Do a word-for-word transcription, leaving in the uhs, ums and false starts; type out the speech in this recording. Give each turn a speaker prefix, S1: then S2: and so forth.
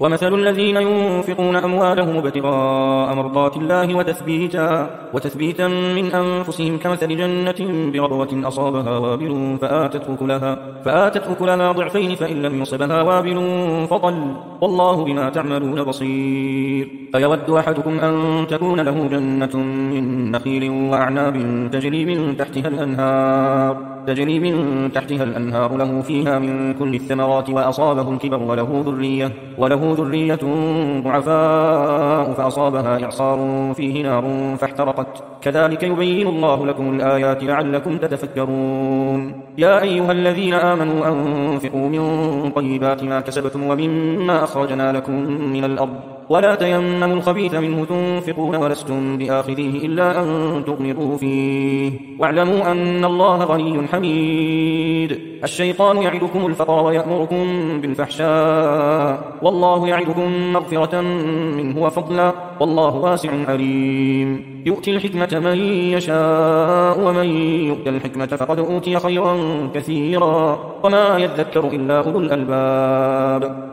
S1: ومثل الذين ينفقون أموالهم ابتغاء مرضات الله وتثبيتا, وتثبيتا من أنفسهم كمثل جنة بربوة أصابها وابل فآتت أكلها, فآتت أكلها ضعفين فإن لم يصبها وابل فطل والله بما تعملون بصير. أيود أحدكم أن تكون له جنة من نخيل وأعناب تجري من تحتها الأنهار تجري من تحتها الأنهار له فيها من كل الثمرات وأصابه الكبر وله ذرية, وله ذرية ضعفاء فأصابها إعصار فيه نار فاحترقت كذلك يبين الله لكم الآيات لعلكم تتفكرون. يا أيها الذين آمنوا أنفقوا من طيبات ما كسبتم ومما أخرجنا لكم من الأرض ولا تيمموا الخبيث منه تنفقون ولستم بآخذيه إلا أن تغمضوا فيه واعلموا أن الله غني حميد. الشيطان يعدكم الفقر ويأمركم بالفحشاء والله يعدكم مغفرة منه وفضلا والله واسع عليم. يؤتي الحكمة من يشاء ومن يؤت الحكمة فقد أوتي خيرا كثيرا وما يذكر إلا أولو الألباب.